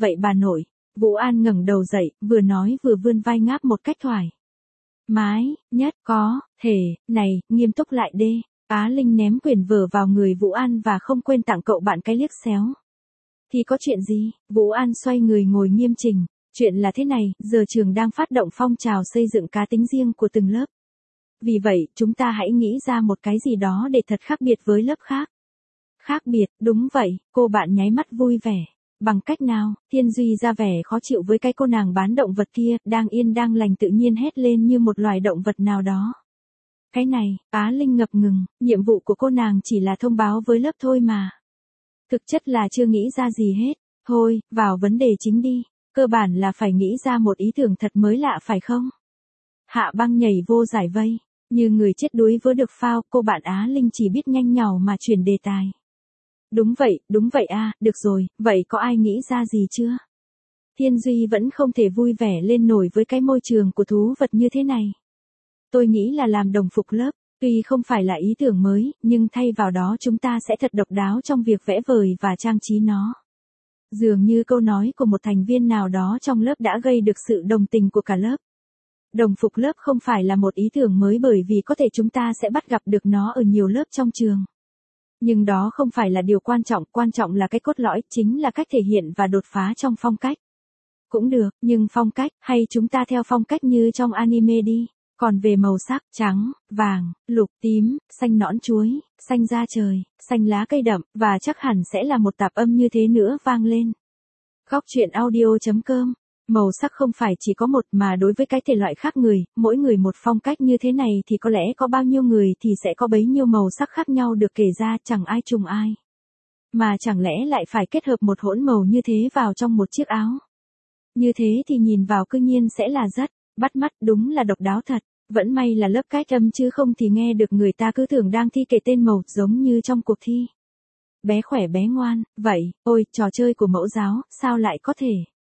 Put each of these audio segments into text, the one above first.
vậy bà nội? Vũ An ngẩng đầu dậy, vừa nói vừa vươn vai ngáp một cách thoải mái nhất có thể. Này, nghiêm túc lại đê. Á Linh ném quyển vở vào người Vũ An và không quên tặng cậu bạn cái liếc xéo. Thì có chuyện gì? Vũ An xoay người ngồi nghiêm chỉnh. Chuyện là thế này, giờ trường đang phát động phong trào xây dựng cá tính riêng của từng lớp. Vì vậy, chúng ta hãy nghĩ ra một cái gì đó để thật khác biệt với lớp khác. Khác biệt, đúng vậy, cô bạn nháy mắt vui vẻ. Bằng cách nào? Thiên Duy ra vẻ khó chịu với cái cô nàng bán động vật kia, đang yên đang lành tự nhiên hét lên như một loài động vật nào đó. Cái này, Á Linh ngập ngừng, nhiệm vụ của cô nàng chỉ là thông báo với lớp thôi mà. Thực chất là chưa nghĩ ra gì hết. Thôi, vào vấn đề chính đi. Cơ bản là phải nghĩ ra một ý tưởng thật mới lạ phải không? Hạ Băng nhảy vô giải vây. Như người chết đuối vớ được phao, cô bạn Á Linh chỉ biết nhanh nhảu mà chuyển đề tài. Đúng vậy à, được rồi, vậy có ai nghĩ ra gì chưa? Thiên Duy vẫn không thể vui vẻ lên nổi với cái môi trường của thú vật như thế này. Tôi nghĩ là làm đồng phục lớp, tuy không phải là ý tưởng mới, nhưng thay vào đó chúng ta sẽ thật độc đáo trong việc vẽ vời và trang trí nó. Dường như câu nói của một thành viên nào đó trong lớp đã gây được sự đồng tình của cả lớp. Đồng phục lớp không phải là một ý tưởng mới bởi vì có thể chúng ta sẽ bắt gặp được nó ở nhiều lớp trong trường. Nhưng đó không phải là điều quan trọng là cái cốt lõi, chính là cách thể hiện và đột phá trong phong cách. Cũng được, nhưng phong cách, hay chúng ta theo phong cách như trong anime đi. Còn về màu sắc, trắng, vàng, lục, tím, xanh nõn chuối, xanh da trời, xanh lá cây đậm, và chắc hẳn sẽ là một tạp âm như thế nữa vang lên. Góc truyện audio.com. Màu sắc không phải chỉ có một mà đối với cái thể loại khác người, mỗi người một phong cách như thế này thì có lẽ có bao nhiêu người thì sẽ có bấy nhiêu màu sắc khác nhau được kể ra, chẳng ai trùng ai. Mà chẳng lẽ lại phải kết hợp một hỗn màu như thế vào trong một chiếc áo. Như thế thì nhìn vào cư nhiên sẽ là rất bắt mắt, đúng là độc đáo thật. Vẫn may là lớp cách âm chứ không thì nghe được người ta cứ tưởng đang thi kể tên màu giống như trong cuộc thi. Bé khỏe bé ngoan, vậy, ôi, trò chơi của mẫu giáo, sao lại có thể?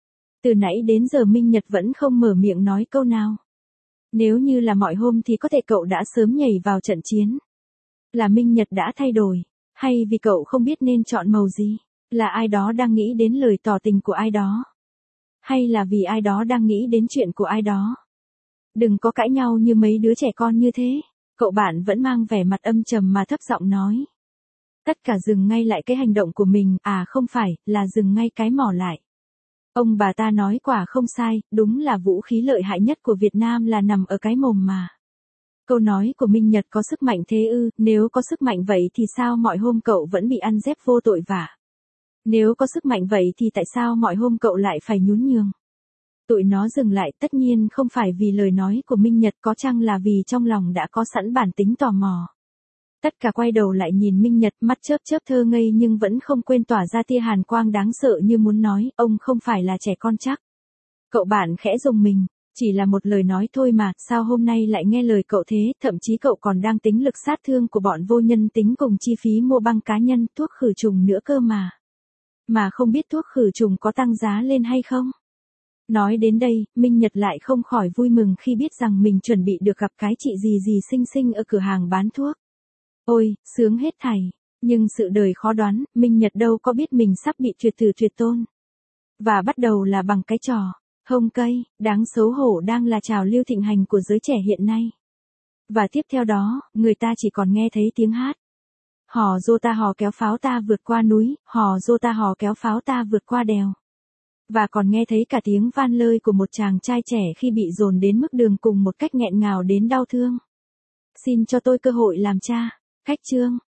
Từ nãy đến giờ Minh Nhật vẫn không mở miệng nói câu nào. Nếu như là mọi hôm thì có thể cậu đã sớm nhảy vào trận chiến. Là Minh Nhật đã thay đổi, hay vì cậu không biết nên chọn màu gì? Là ai đó đang nghĩ đến lời tỏ tình của ai đó? Hay là vì ai đó đang nghĩ đến chuyện của ai đó? Đừng có cãi nhau như mấy đứa trẻ con như thế. Cậu bạn vẫn mang vẻ mặt âm trầm mà thấp giọng nói. Tất cả dừng ngay lại cái hành động của mình, à không phải, là dừng ngay cái mỏ lại. Ông bà ta nói quả không sai, đúng là vũ khí lợi hại nhất của Việt Nam là nằm ở cái mồm mà. Câu nói của Minh Nhật có sức mạnh thế ư? Nếu có sức mạnh vậy thì sao mọi hôm cậu vẫn bị ăn dép vô tội vả? Nếu có sức mạnh vậy thì tại sao mọi hôm cậu lại phải nhún nhường? Tụi nó dừng lại, tất nhiên không phải vì lời nói của Minh Nhật, có chăng là vì trong lòng đã có sẵn bản tính tò mò. Tất cả quay đầu lại nhìn Minh Nhật, mắt chớp chớp thơ ngây nhưng vẫn không quên tỏa ra tia hàn quang đáng sợ như muốn nói, ông không phải là trẻ con chắc. Cậu bạn khẽ rùng mình, chỉ là một lời nói thôi mà, sao hôm nay lại nghe lời cậu thế, thậm chí cậu còn đang tính lực sát thương của bọn vô nhân tính cùng chi phí mua băng cá nhân, thuốc khử trùng nữa cơ mà. Mà không biết thuốc khử trùng có tăng giá lên hay không? Nói đến đây, Minh Nhật lại không khỏi vui mừng khi biết rằng mình chuẩn bị được gặp cái chị gì xinh xinh ở cửa hàng bán thuốc. Ôi, sướng hết thảy. Nhưng sự đời khó đoán, Minh Nhật đâu có biết mình sắp bị tuyệt tử tuyệt tôn. Và bắt đầu là bằng cái trò hông cây, đáng xấu hổ đang là trào lưu thịnh hành của giới trẻ hiện nay. Và tiếp theo đó, người ta chỉ còn nghe thấy tiếng hát. Hò dô ta hò kéo pháo ta vượt qua núi, hò dô ta hò kéo pháo ta vượt qua đèo. Và còn nghe thấy cả tiếng van lơi của một chàng trai trẻ khi bị dồn đến mức đường cùng một cách nghẹn ngào đến đau thương. Xin cho tôi cơ hội làm cha. Khách chương.